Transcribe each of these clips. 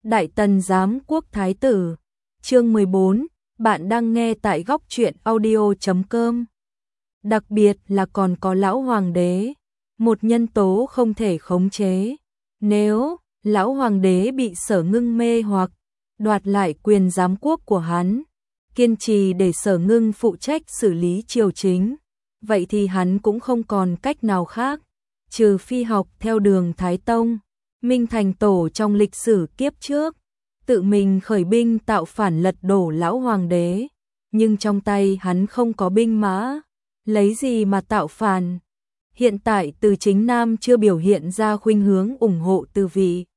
Đại Tần Giám Quốc Thái Tử, chương 14, bạn đang nghe tại góc truyện audio.com. Đặc biệt là còn có lão hoàng đế, một nhân tố không thể khống chế. Nếu lão hoàng đế bị Sở Ngưng mê hoặc, đoạt lại quyền giám quốc của hắn, kiên trì để Sở Ngưng phụ trách xử lý triều chính, vậy thì hắn cũng không còn cách nào khác, trừ phi học theo đường Thái Tông, Minh Thành Tổ trong lịch sử kiếp trước, tự mình khởi binh tạo phản lật đổ lão hoàng đế, nhưng trong tay hắn không có binh mã, lấy gì mà tạo phản. Hiện tại Từ Chính Nam chưa biểu hiện ra khuynh hướng ủng hộ Từ vị,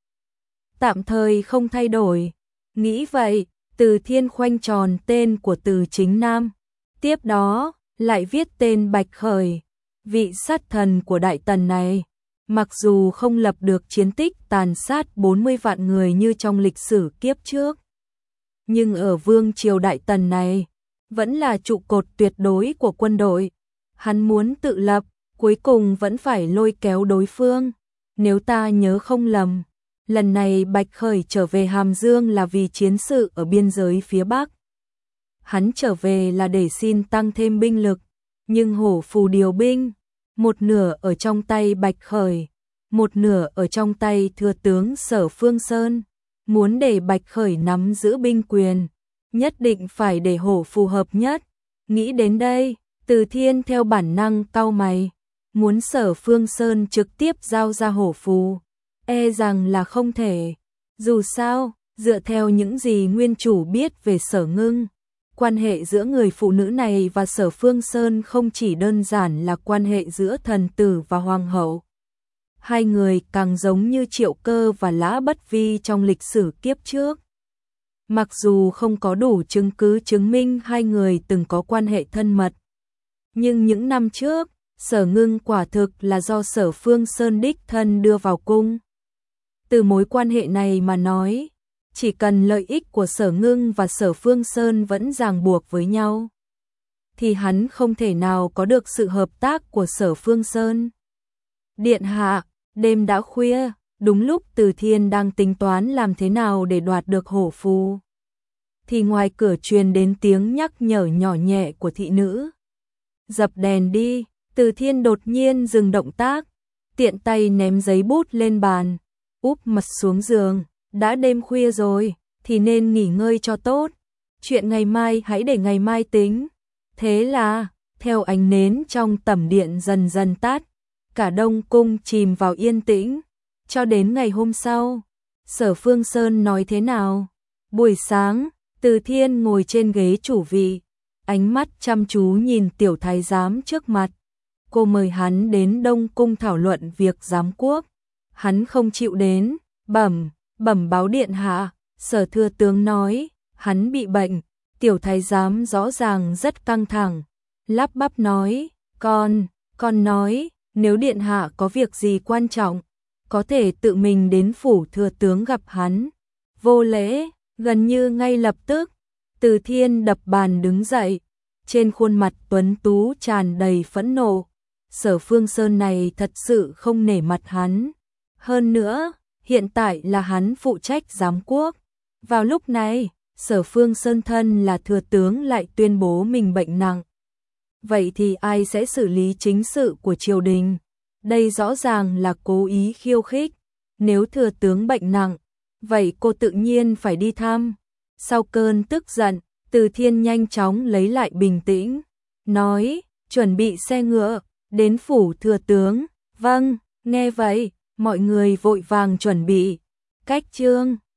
tạm thời không thay đổi. Nghĩ vậy, Từ Thiên khoanh tròn tên của Từ Chính Nam, tiếp đó lại viết tên Bạch Khởi, vị sát thần của Đại Tần này. Mặc dù không lập được chiến tích tàn sát 40 vạn người như trong lịch sử kiếp trước, nhưng ở vương triều Đại Tần này, vẫn là trụ cột tuyệt đối của quân đội. Hắn muốn tự lập, cuối cùng vẫn phải lôi kéo đối phương. Nếu ta nhớ không lầm, lần này Bạch Khởi trở về Hàm Dương là vì chiến sự ở biên giới phía Bắc. Hắn trở về là để xin tăng thêm binh lực, nhưng hổ phù điều binh, một nửa ở trong tay Bạch Khởi, một nửa ở trong tay thừa tướng Sở Phương Sơn. Muốn để Bạch Khởi nắm giữ binh quyền, nhất định phải để hổ phù hợp nhất. Nghĩ đến đây, Từ Thiên theo bản năng cau mày, muốn Sở Phương Sơn trực tiếp giao ra hổ phù, e rằng là không thể. Dù sao, dựa theo những gì nguyên chủ biết về Sở Ngưng, quan hệ giữa người phụ nữ này và Sở Phương Sơn không chỉ đơn giản là quan hệ giữa thần tử và hoàng hậu. Hai người càng giống như Triệu Cơ và Lã Bất Vi trong lịch sử kiếp trước. Mặc dù không có đủ chứng cứ chứng minh hai người từng có quan hệ thân mật, nhưng những năm trước, Sở Ngưng quả thực là do Sở Phương Sơn đích thân đưa vào cung. Từ mối quan hệ này mà nói, chỉ cần lợi ích của Sở Ngưng và Sở Phương Sơn vẫn ràng buộc với nhau, thì hắn không thể nào có được sự hợp tác của Sở Phương Sơn. Điện hạ, đêm đã khuya, đúng lúc Từ Thiên đang tính toán làm thế nào để đoạt được hổ phù, thì ngoài cửa truyền đến tiếng nhắc nhở nhỏ nhẹ của thị nữ. Dập đèn đi. Từ Thiên đột nhiên dừng động tác, tiện tay ném giấy bút lên bàn, úp mặt xuống giường. Đã đêm khuya rồi, thì nên nghỉ ngơi cho tốt. Chuyện ngày mai hãy để ngày mai tính. Thế là, theo ánh nến trong tẩm điện dần dần tắt, cả Đông Cung chìm vào yên tĩnh. Cho đến ngày hôm sau, Sở Phương Sơn nói thế nào? Buổi sáng, Từ Thiên ngồi trên ghế chủ vị, ánh mắt chăm chú nhìn tiểu thái giám trước mặt. Cô mời hắn đến Đông Cung thảo luận việc giám quốc. Hắn không chịu đến, bẩm báo điện hạ. Sở thừa tướng nói, hắn bị bệnh. Tiểu thái giám rõ ràng rất căng thẳng, lắp bắp nói, con nói, nếu điện hạ có việc gì quan trọng, có thể tự mình đến phủ thừa tướng gặp hắn. Vô lễ. Gần như ngay lập tức, Từ Thiên đập bàn đứng dậy, trên khuôn mặt tuấn tú tràn đầy phẫn nộ. Sở Phương Sơn này thật sự không nể mặt hắn. Hơn nữa, hiện tại là hắn phụ trách giám quốc. Vào lúc này, Sở Phương Sơn thân là thừa tướng lại tuyên bố mình bệnh nặng. Vậy thì ai sẽ xử lý chính sự của triều đình? Đây rõ ràng là cố ý khiêu khích. Nếu thừa tướng bệnh nặng, vậy cô tự nhiên phải đi thăm. Sau cơn tức giận, Từ Thiên nhanh chóng lấy lại bình tĩnh, nói, chuẩn bị xe ngựa, đến phủ thừa tướng. Vâng, nghe vậy, mọi người vội vàng chuẩn bị. Cách chương